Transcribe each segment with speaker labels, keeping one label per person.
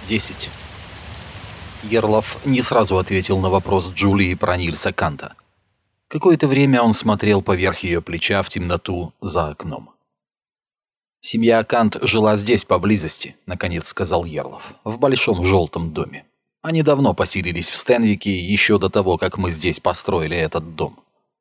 Speaker 1: 10. Ерлов не сразу ответил на вопрос Джулии про Нильса Канта. Какое-то время он смотрел поверх ее плеча в темноту за окном. «Семья Кант жила здесь, поблизости», — наконец сказал Ерлов, — «в большом желтом доме. Они давно поселились в Стенвике, еще до того, как мы здесь построили этот дом.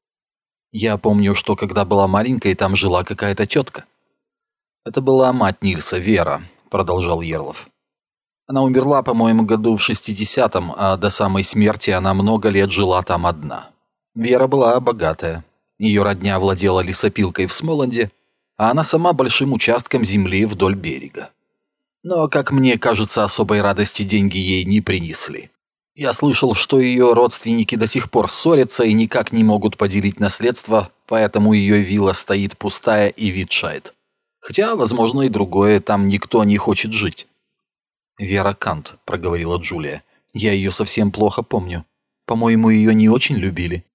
Speaker 1: Я помню, что когда была маленькой, там жила какая-то тетка». «Это была мать Нильса, Вера», — продолжал Ерлов. «Она умерла, по-моему, году в 60-м, а до самой смерти она много лет жила там одна. Вера была богатая. Ее родня владела лесопилкой в Смоланде, а она сама большим участком земли вдоль берега. Но, как мне кажется, особой радости деньги ей не принесли. Я слышал, что ее родственники до сих пор ссорятся и никак не могут поделить наследство, поэтому ее вилла стоит пустая и ветшает. Хотя, возможно, и другое, там никто не хочет жить». «Вера Кант», — проговорила Джулия. «Я ее совсем плохо помню. По-моему, ее не очень любили».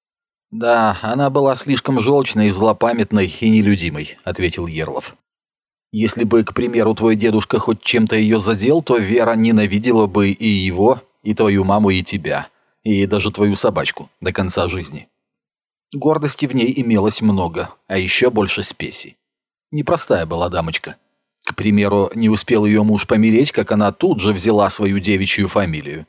Speaker 1: «Да, она была слишком желчной, злопамятной и нелюдимой», — ответил Ерлов. «Если бы, к примеру, твой дедушка хоть чем-то ее задел, то Вера ненавидела бы и его, и твою маму, и тебя, и даже твою собачку до конца жизни. Гордости в ней имелось много, а еще больше спеси. Непростая была дамочка. К примеру, не успел ее муж помереть, как она тут же взяла свою девичью фамилию».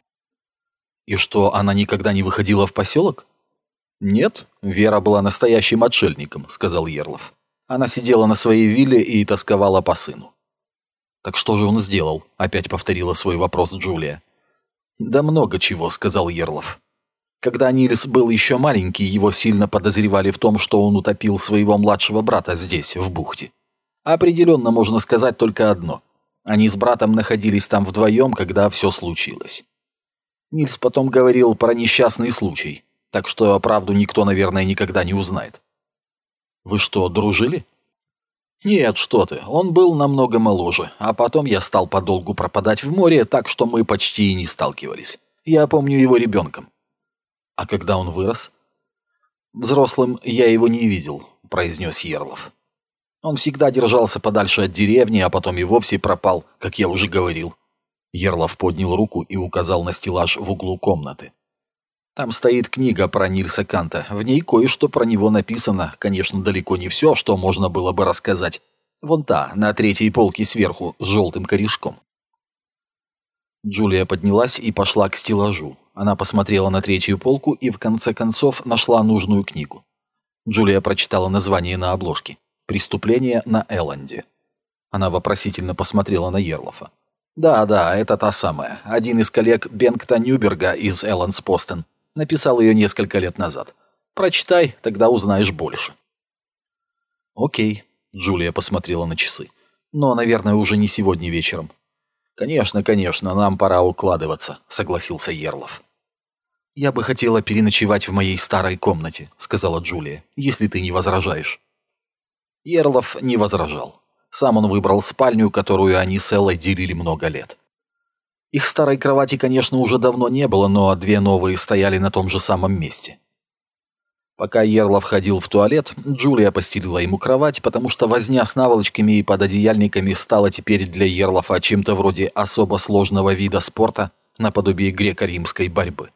Speaker 1: «И что, она никогда не выходила в поселок?» «Нет, Вера была настоящим отшельником», — сказал Ерлов. «Она сидела на своей вилле и тосковала по сыну». «Так что же он сделал?» — опять повторила свой вопрос Джулия. «Да много чего», — сказал Ерлов. «Когда Нильс был еще маленький, его сильно подозревали в том, что он утопил своего младшего брата здесь, в бухте. Определенно можно сказать только одно. Они с братом находились там вдвоем, когда все случилось. Нильс потом говорил про несчастный случай, так что правду никто, наверное, никогда не узнает». «Вы что, дружили?» «Нет, что ты, он был намного моложе, а потом я стал подолгу пропадать в море, так что мы почти и не сталкивались. Я помню его ребенком». «А когда он вырос?» «Взрослым я его не видел», — произнес Ерлов. «Он всегда держался подальше от деревни, а потом и вовсе пропал, как я уже говорил». Ерлов поднял руку и указал на стеллаж в углу комнаты. «Там стоит книга про Нильса Канта. В ней кое-что про него написано. Конечно, далеко не все, что можно было бы рассказать. Вон та, на третьей полке сверху, с желтым корешком». Джулия поднялась и пошла к стеллажу. Она посмотрела на третью полку и в конце концов нашла нужную книгу. Джулия прочитала название на обложке. «Преступление на Элленде». Она вопросительно посмотрела на Ерлофа. «Да, это та самая. Один из коллег Бенгта Нюберга из Элленс-Постен написал ее несколько лет назад. Прочитай, тогда узнаешь больше». «Окей», — Джулия посмотрела на часы. «Но, наверное, уже не сегодня вечером». «Конечно, нам пора укладываться», — согласился Ерлов. «Я бы хотела переночевать в моей старой комнате», — сказала Джулия, — «если ты не возражаешь». Ерлов не возражал. Сам он выбрал спальню, которую они с Эллой делили много лет. Их старой кровати, конечно, уже давно не было, но две новые стояли на том же самом месте. Пока Ерлов ходил в туалет, Джулия постелила ему кровать, потому что возня с наволочками и пододеяльниками стала теперь для Ерлова чем-то вроде особо сложного вида спорта наподобие греко-римской борьбы.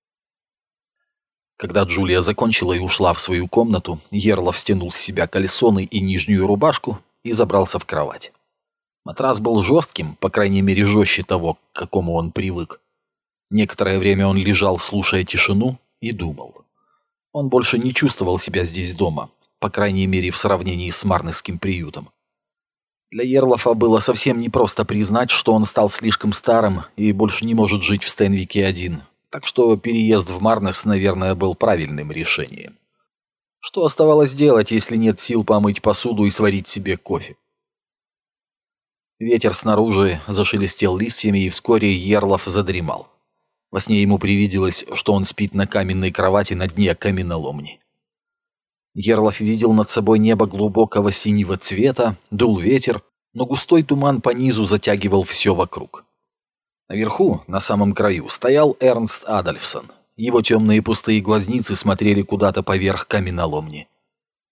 Speaker 1: Когда Джулия закончила и ушла в свою комнату, Ерлов стянул с себя кальсоны и нижнюю рубашку и забрался в кровать. Матрас был жестким, по крайней мере жестче того, к какому он привык. Некоторое время он лежал, слушая тишину, и думал. Он больше не чувствовал себя здесь дома, по крайней мере в сравнении с Марнесским приютом. Для Ерлофа было совсем непросто признать, что он стал слишком старым и больше не может жить в Стенвике один, так что переезд в Марнес, наверное, был правильным решением. Что оставалось делать, если нет сил помыть посуду и сварить себе кофе? Ветер снаружи зашелестел листьями, и вскоре Ерлов задремал. Во сне ему привиделось, что он спит на каменной кровати на дне каменоломни. Ерлов видел над собой небо глубокого синего цвета, дул ветер, но густой туман по низу затягивал все вокруг. Наверху, на самом краю, стоял Эрнст Адольфсон. Его темные пустые глазницы смотрели куда-то поверх каменоломни.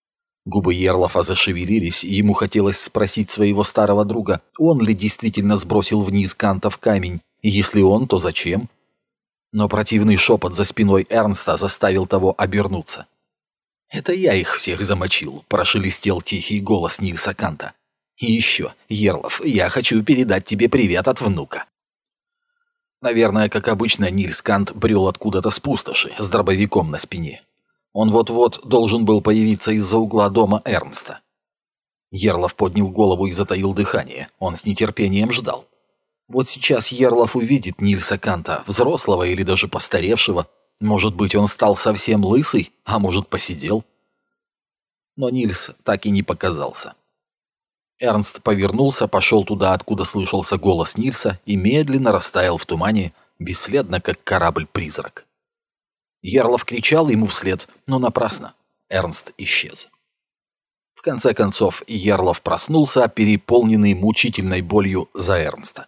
Speaker 1: Губы Ерлафа зашевелились, и ему хотелось спросить своего старого друга, он ли действительно сбросил вниз Канта в камень, и если он, то зачем? Но противный шепот за спиной Эрнста заставил того обернуться. «Это я их всех замочил», – прошелестел тихий голос Нильса Канта. «И еще, Ерлаф, я хочу передать тебе привет от внука». Наверное, как обычно, Нильс Кант брел откуда-то с пустоши, с дробовиком на спине. Он вот-вот должен был появиться из-за угла дома Эрнста. Ерлаф поднял голову и затаил дыхание. Он с нетерпением ждал. Вот сейчас Ерлаф увидит Нильса Канта, взрослого или даже постаревшего. Может быть, он стал совсем лысый, а может, посидел. Но Нильс так и не показался. Эрнст повернулся, пошел туда, откуда слышался голос Нильса, и медленно растаял в тумане, бесследно, как корабль-призрак. Ерлаф кричал ему вслед, но напрасно. Эрнст исчез. В конце концов, Ерлаф проснулся, переполненный мучительной болью за Эрнста.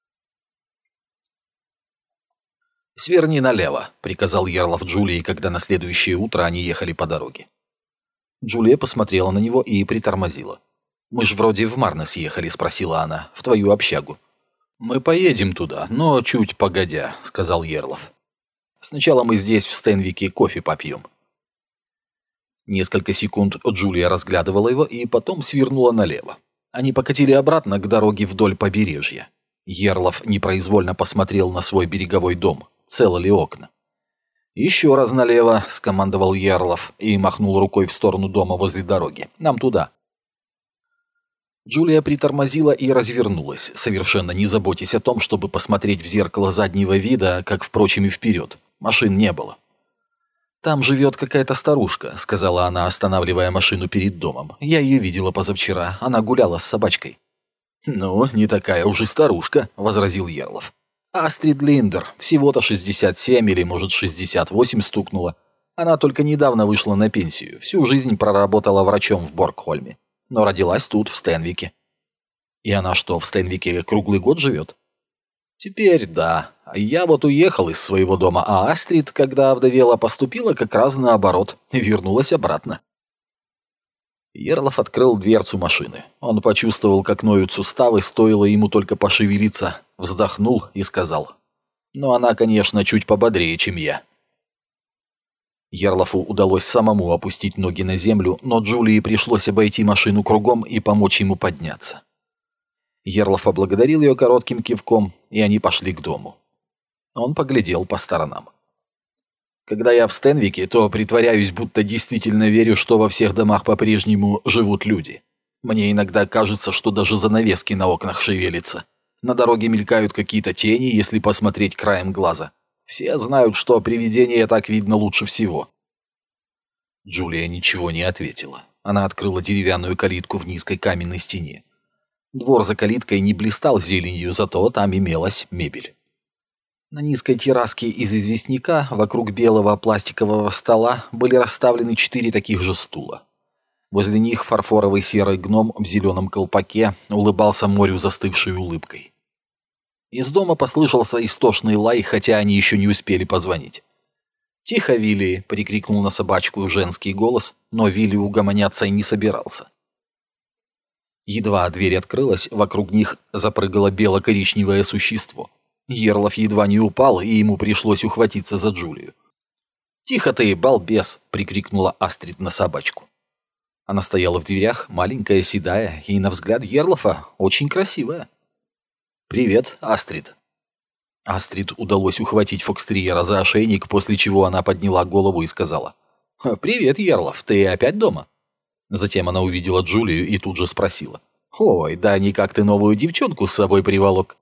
Speaker 1: «Сверни налево», — приказал Ерлаф Джулии, когда на следующее утро они ехали по дороге. Джулия посмотрела на него и притормозила. «Мы ж вроде в Марнес ехали», — спросила она, — «в твою общагу». «Мы поедем туда, но чуть погодя», — сказал Ерлаф. «Сначала мы здесь, в Стенвике, кофе попьем». Несколько секунд Джулия разглядывала его и потом свернула налево. Они покатили обратно к дороге вдоль побережья. Ерлаф непроизвольно посмотрел на свой береговой дом, целы ли окна. «Еще раз налево», — скомандовал Ерлаф и махнул рукой в сторону дома возле дороги. «Нам туда». Джулия притормозила и развернулась, совершенно не заботясь о том, чтобы посмотреть в зеркало заднего вида, как, впрочем, и вперед. Машин не было. «Там живет какая-то старушка», — сказала она, останавливая машину перед домом. «Я ее видела позавчера. Она гуляла с собачкой». «Ну, не такая уж и старушка», — возразил Ерлаф. «Астрид Линдер. Всего-то 67 или, может, 68 стукнула. Она только недавно вышла на пенсию. Всю жизнь проработала врачом в Боргхольме. Но родилась тут, в Стенвике». «И она что, в Стенвике круглый год живет?» «Теперь да. Я вот уехал из своего дома, а Астрид, когда овдовела, поступила как раз наоборот, вернулась обратно». Ерлаф открыл дверцу машины. Он почувствовал, как ноют суставы, стоило ему только пошевелиться, вздохнул и сказал: «Но она, конечно, чуть пободрее, чем я». Ерлафу удалось самому опустить ноги на землю, но Джулии пришлось обойти машину кругом и помочь ему подняться. Ерлаф поблагодарил ее коротким кивком, и они пошли к дому. Он поглядел по сторонам. «Когда я в Стенвике, то притворяюсь, будто действительно верю, что во всех домах по-прежнему живут люди. Мне иногда кажется, что даже занавески на окнах шевелятся. На дороге мелькают какие-то тени, если посмотреть краем глаза. Все знают, что привидение так видно лучше всего». Джулия ничего не ответила. Она открыла деревянную калитку в низкой каменной стене. Двор за калиткой не блистал зеленью, зато там имелась мебель. На низкой терраске из известняка вокруг белого пластикового стола были расставлены 4 таких же стула. Возле них фарфоровый серый гном в зеленом колпаке улыбался морю застывшей улыбкой. Из дома послышался истошный лай, хотя они еще не успели позвонить. «Тихо, Вилли!» — прикрикнул на собачку женский голос, но Вилли угомоняться и не собирался. Едва дверь открылась, вокруг них запрыгало бело-коричневое существо. Ерлаф едва не упал, и ему пришлось ухватиться за Джулию. «Тихо ты, балбес!» — прикрикнула Астрид на собачку. Она стояла в дверях, маленькая, седая, и, на взгляд Ерлафа, очень красивая. «Привет, Астрид». Астрид удалось ухватить фокстерьера за ошейник, после чего она подняла голову и сказала: «Привет, Ерлаф, ты опять дома?» Затем она увидела Джулию и тут же спросила: «Ой, да никак ты новую девчонку с собой приволок».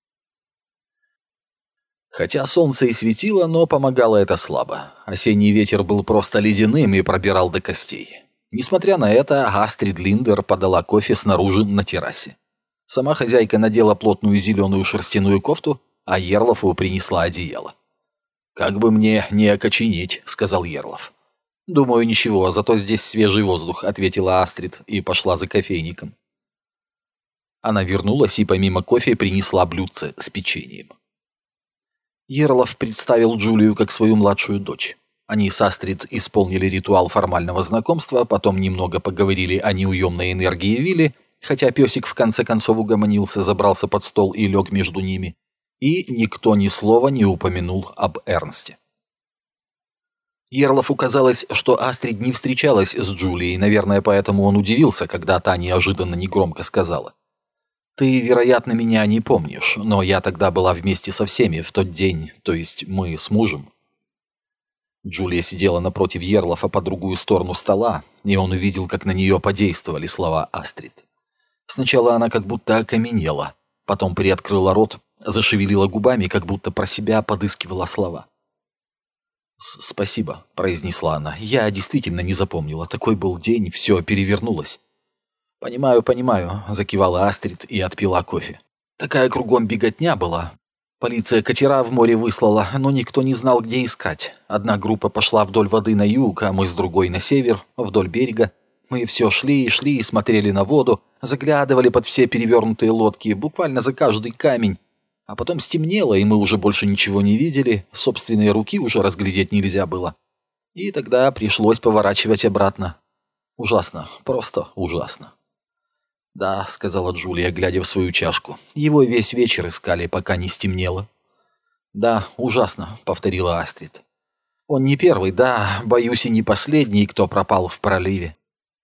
Speaker 1: Хотя солнце и светило, но помогало это слабо. Осенний ветер был просто ледяным и пробирал до костей. Несмотря на это, Астрид Линдер подала кофе снаружи на террасе. Сама хозяйка надела плотную зеленую шерстяную кофту, а Ерлафу принесла одеяло. «Как бы мне не окоченеть», — сказал Ерлаф. «Думаю, ничего, зато здесь свежий воздух», — ответила Астрид и пошла за кофейником. Она вернулась и помимо кофе принесла блюдце с печеньем. Ерлаф представил Джулию как свою младшую дочь. Они с Астрид исполнили ритуал формального знакомства, потом немного поговорили о неуемной энергии Вилли, хотя песик в конце концов угомонился, забрался под стол и лег между ними, и никто ни слова не упомянул об Эрнсте. Ерлофу казалось, что Астрид не встречалась с Джулией, наверное, поэтому он удивился, когда та неожиданно негромко сказала: «Ты, вероятно, меня не помнишь, но я тогда была вместе со всеми в тот день, то есть мы с мужем». Джулия сидела напротив Ерлофа по другую сторону стола, и он увидел, как на нее подействовали слова Астрид. Сначала она как будто окаменела, потом приоткрыла рот, зашевелила губами, как будто про себя подыскивала слова. «Спасибо», — произнесла она. «Я действительно не запомнила. Такой был день, все перевернулось». «Понимаю, понимаю», — закивала Астрид и отпила кофе. «Такая кругом беготня была. Полиция катера в море выслала, но никто не знал, где искать. Одна группа пошла вдоль воды на юг, а мы с другой на север, вдоль берега. Мы все шли и шли и смотрели на воду, заглядывали под все перевернутые лодки, буквально за каждый камень. А потом стемнело, и мы уже больше ничего не видели, собственные руки уже разглядеть нельзя было. И тогда пришлось поворачивать обратно. Ужасно, просто ужасно». «Да», — сказала Джулия, глядя в свою чашку. «Его весь вечер искали, пока не стемнело». «Да, ужасно», — повторила Астрид. «Он не первый, да, боюсь, и не последний, кто пропал в проливе».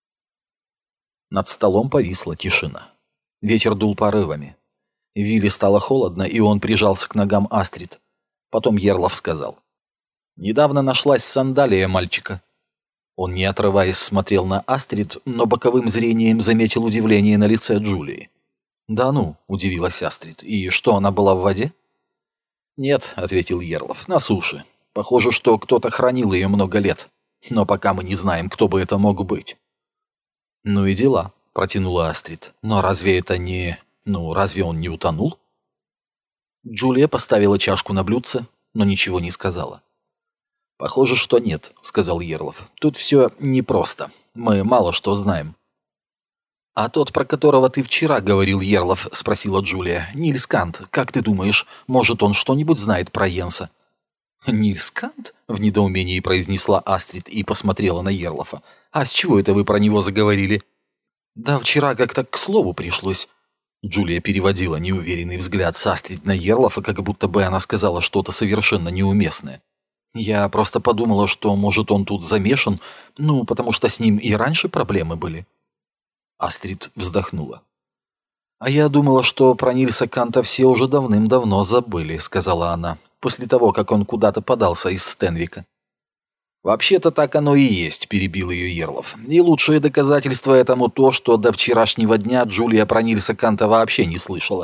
Speaker 1: Над столом повисла тишина. Ветер дул порывами. Вилли стало холодно, и он прижался к ногам Астрид. Потом Ерлоф сказал: «Недавно нашлась сандалия мальчика». Он, не отрываясь, смотрел на Астрид, но боковым зрением заметил удивление на лице Джулии. «Да ну», — удивилась Астрид, — «и что, она была в воде?» «Нет», — ответил Ерлоф, — «на суше. Похоже, что кто-то хранил ее много лет, но пока мы не знаем, кто бы это мог быть». «Ну и дела», — протянула Астрид. «Но разве это не... разве он не утонул?» Джулия поставила чашку на блюдце, но ничего не сказала. «Похоже, что нет», — сказал Ерлоф. «Тут все непросто. Мы мало что знаем». «А тот, про которого ты вчера говорил, Ерлоф?» — спросила Джулия. «Нильс Кант, как ты думаешь, может, он что-нибудь знает про Йенса?» «Нильс Кант?» — в недоумении произнесла Астрид и посмотрела на Ерлофа. «А с чего это вы про него заговорили?» «Да вчера как-то к слову пришлось». Джулия переводила неуверенный взгляд с Астрид на Ерлофа, как будто бы она сказала что-то совершенно неуместное. «Я просто подумала, что, может, он тут замешан, потому что с ним и раньше проблемы были». Астрид вздохнула. «А я думала, что про Нильса Канта все уже давным-давно забыли», — сказала она, «после того, как он куда-то подался из Стенвика». «Вообще-то так оно и есть», — перебил ее Ерлоф. «И лучшее доказательство этому то, что до вчерашнего дня Джулия про Нильса Канта вообще не слышала».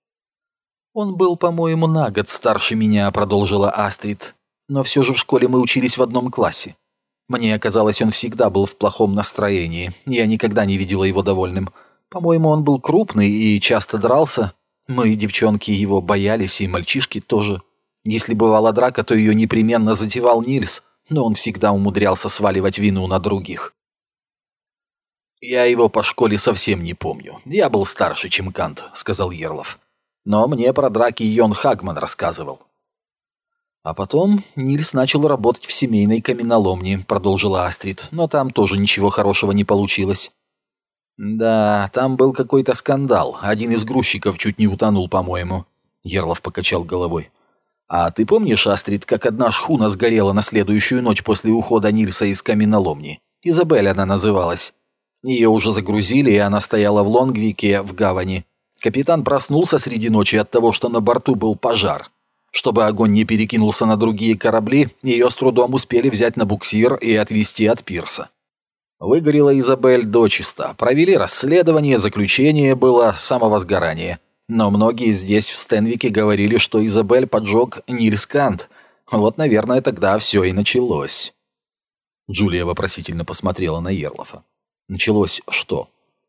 Speaker 1: «Он был, по-моему, на год старше меня», — продолжила Астрид. «Но все же в школе мы учились в одном классе. Мне казалось, он всегда был в плохом настроении. Я никогда не видела его довольным. По-моему, он был крупный и часто дрался. Мы, девчонки, его боялись, и мальчишки тоже. Если бывала драка, то ее непременно затевал Нильс, но он всегда умудрялся сваливать вину на других». «Я его по школе совсем не помню. Я был старше, чем Кант», — сказал Ерлоф. «Но мне про драки Йон Хагман рассказывал». «А потом Нильс начал работать в семейной каменоломне», — продолжила Астрид, «но там тоже ничего хорошего не получилось». «Да, там был какой-то скандал. Один из грузчиков чуть не утонул, по-моему». Ерлоф покачал головой. «А ты помнишь, Астрид, как одна шхуна сгорела на следующую ночь после ухода Нильса из каменоломни? Изабель она называлась. Ее уже загрузили, и она стояла в Лонгвике, в гавани. Капитан проснулся среди ночи от того, что на борту был пожар. Чтобы огонь не перекинулся на другие корабли, ее с трудом успели взять на буксир и отвезти от пирса. Выгорела Изабель дочисто. Провели расследование, заключение было самовозгорание. Но многие здесь, в Стенвике, говорили, что Изабель поджег Нильс Кант. Вот, наверное, тогда все и началось». Джулия вопросительно посмотрела на Ерлофа. «Началось что?»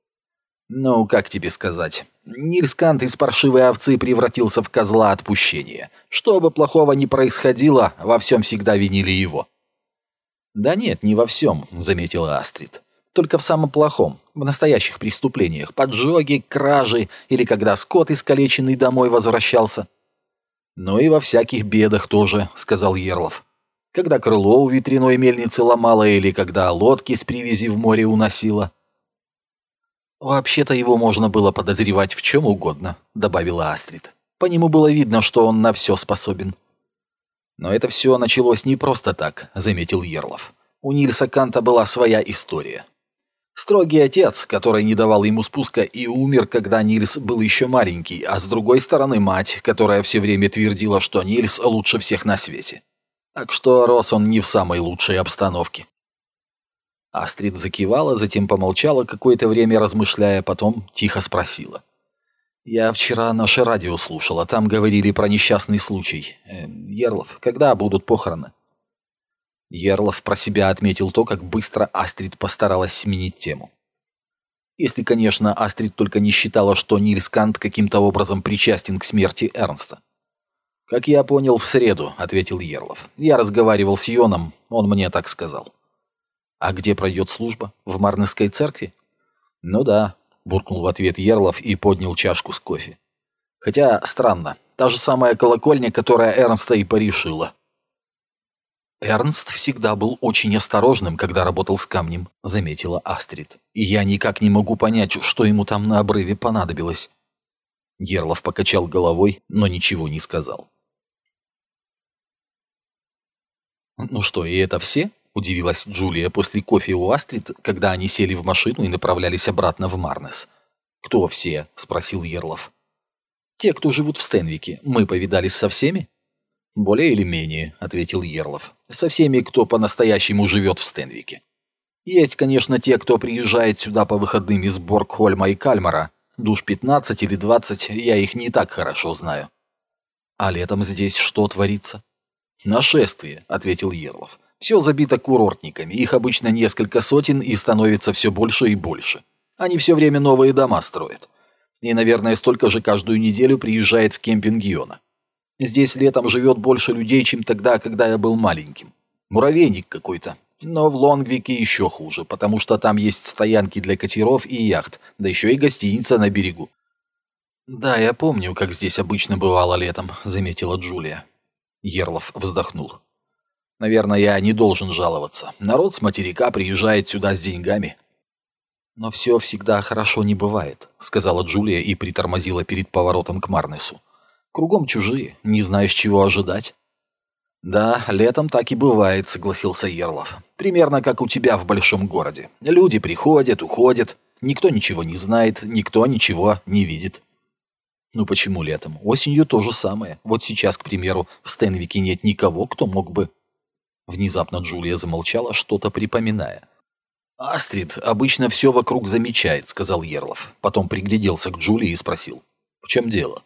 Speaker 1: «Как тебе сказать? Нильс Кант из паршивой овцы превратился в козла отпущения. Что бы плохого ни происходило, во всем всегда винили его». «Да нет, не во всем», — заметила Астрид. «Только в самом плохом, в настоящих преступлениях, поджоги, кражи или когда скот искалеченный домой возвращался». «Ну и во всяких бедах тоже», — сказал Ерлоф. Когда крыло у ветряной мельницы ломало или когда лодки с привязи в море уносило. «Вообще-то его можно было подозревать в чем угодно», — добавила Астрид. «По нему было видно, что он на все способен». «Но это все началось не просто так», — заметил Ерлов. «У Нильса Канта была своя история. Строгий отец, который не давал ему спуска и умер, когда Нильс был еще маленький, а с другой стороны мать, которая все время твердила, что Нильс лучше всех на свете. Так что рос он не в самой лучшей обстановке». Астрид закивала, затем помолчала какое-то время, размышляя, потом тихо спросила. «Я вчера наше радио слушала, там говорили про несчастный случай. Ерлов, когда будут похороны?» Ерлов про себя отметил то, как быстро Астрид постаралась сменить тему. Если, конечно, Астрид только не считала, что Нильс Кант каким-то образом причастен к смерти Эрнста. «Как я понял, в среду», — ответил Ерлов. «Я разговаривал с Йоном, он мне так сказал». «А где пройдет служба? В Марнесской церкви?» «Ну да», — буркнул в ответ Ерлов и поднял чашку с кофе. «Хотя, странно, та же самая колокольня, которая Эрнста и порешила». «Эрнст всегда был очень осторожным, когда работал с камнем», — заметила Астрид. «И я никак не могу понять, что ему там на обрыве понадобилось». Ерлов покачал головой, но ничего не сказал. «Ну что, и это все?» — удивилась Джулия после кофе у Астрид, когда они сели в машину и направлялись обратно в Марнес. «Кто все?» — спросил Ерлов. «Те, кто живут в Стенвике. Мы повидались со всеми?» «Более или менее», — ответил Ерлов. «Со всеми, кто по-настоящему живет в Стенвике. Есть, конечно, те, кто приезжает сюда по выходным из Боргхольма и Кальмара. Душ 15 или 20, я их не так хорошо знаю». «А летом здесь что творится?» «Нашествие», — ответил Ерлов. «Все забито курортниками, их обычно несколько сотен и становится все больше и больше. Они все время новые дома строят. И, наверное, столько же каждую неделю приезжает в кемпинг Йона. Здесь летом живет больше людей, чем тогда, когда я был маленьким. Муравейник какой-то. Но в Лонгвике еще хуже, потому что там есть стоянки для катеров и яхт, да еще и гостиница на берегу». «Да, я помню, как здесь обычно бывало летом», — заметила Джулия. Ерлов вздохнул. «Наверное, я не должен жаловаться. Народ с материка приезжает сюда с деньгами». «Но все всегда хорошо не бывает», — сказала Джулия и притормозила перед поворотом к Марнесу. «Кругом чужие, не знаешь, чего ожидать». «Да, летом так и бывает», — согласился Ерлов. «Примерно как у тебя в большом городе. Люди приходят, уходят, никто ничего не знает, никто ничего не видит». «Ну почему летом? Осенью то же самое. Вот сейчас, к примеру, в Стенвике нет никого, кто мог бы...» Внезапно Джулия замолчала, что-то припоминая. «Астрид обычно все вокруг замечает», — сказал Ерлов. Потом пригляделся к Джулии и спросил. «В чем дело?»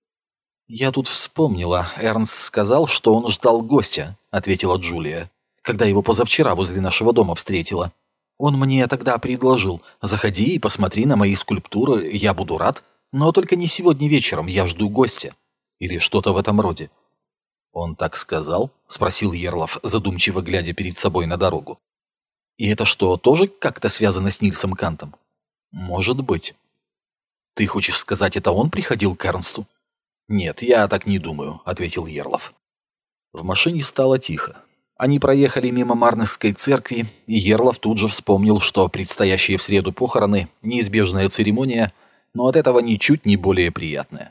Speaker 1: «Я тут вспомнила. Эрнст сказал, что он ждал гостя», — ответила Джулия. «Когда его позавчера возле нашего дома встретила. Он мне тогда предложил: заходи и посмотри на мои скульптуры, я буду рад. Но только не сегодня вечером, я жду гостя». Или что-то в этом роде. «Он так сказал?» — спросил Ерлов, задумчиво глядя перед собой на дорогу. «И это что, тоже как-то связано с Нильсом Кантом?» «Может быть». «Ты хочешь сказать, это он приходил к Эрнсту?» «Нет, я так не думаю», — ответил Ерлов. В машине стало тихо. Они проехали мимо Марнесской церкви, и Ерлов тут же вспомнил, что предстоящие в среду похороны — неизбежная церемония, но от этого ничуть не более приятная.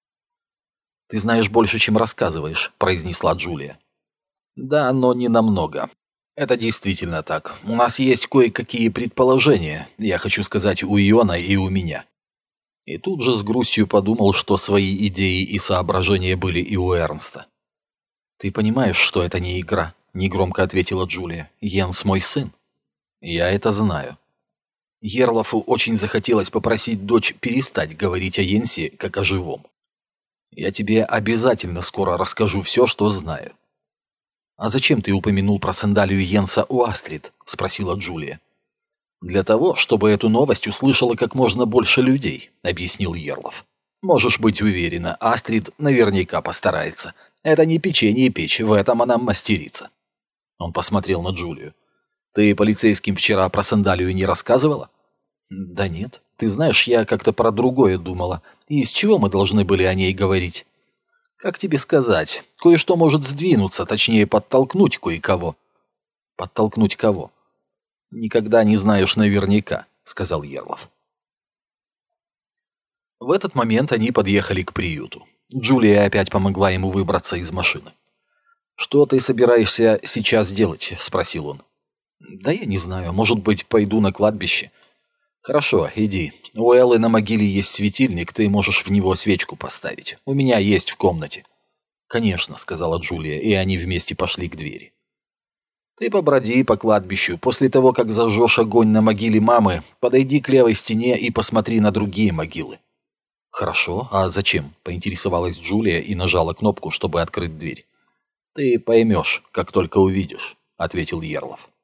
Speaker 1: «Ты знаешь больше, чем рассказываешь», — произнесла Джулия. «Да, но не намного. Это действительно так. У нас есть кое-какие предположения, я хочу сказать, у Иона и у меня». И тут же с грустью подумал, что свои идеи и соображения были и у Эрнста. «Ты понимаешь, что это не игра?» — негромко ответила Джулия. «Йенс мой сын». «Я это знаю». Ерлофу очень захотелось попросить дочь перестать говорить о Йенсе как о живом. «Я тебе обязательно скоро расскажу все, что знаю». «А зачем ты упомянул про сандалию Йенса у Астрид?» — спросила Джулия. «Для того, чтобы эту новость услышало как можно больше людей», — объяснил Ерлов. «Можешь быть уверена, Астрид наверняка постарается. Это не печенье печь, в этом она мастерица». Он посмотрел на Джулию. «Ты полицейским вчера про сандалию не рассказывала?» «Да нет. Ты знаешь, я как-то про другое думала. И из чего мы должны были о ней говорить?» Как тебе сказать, кое-что может сдвинуться, точнее подтолкнуть кое-кого. Подтолкнуть кого? Никогда не знаешь наверняка, сказал Ерлов. В этот момент они подъехали к приюту. Джулия опять помогла ему выбраться из машины. «Что ты собираешься сейчас делать?» – спросил он. «Да я не знаю, может быть, пойду на кладбище». «Хорошо, иди. У Эллы на могиле есть светильник, ты можешь в него свечку поставить. У меня есть в комнате». «Конечно», — сказала Джулия, и они вместе пошли к двери. «Ты поброди по кладбищу. После того, как зажжешь огонь на могиле мамы, подойди к левой стене и посмотри на другие могилы». «Хорошо. А зачем?» — поинтересовалась Джулия и нажала кнопку, чтобы открыть дверь. «Ты поймешь, как только увидишь», — ответил Ерлов.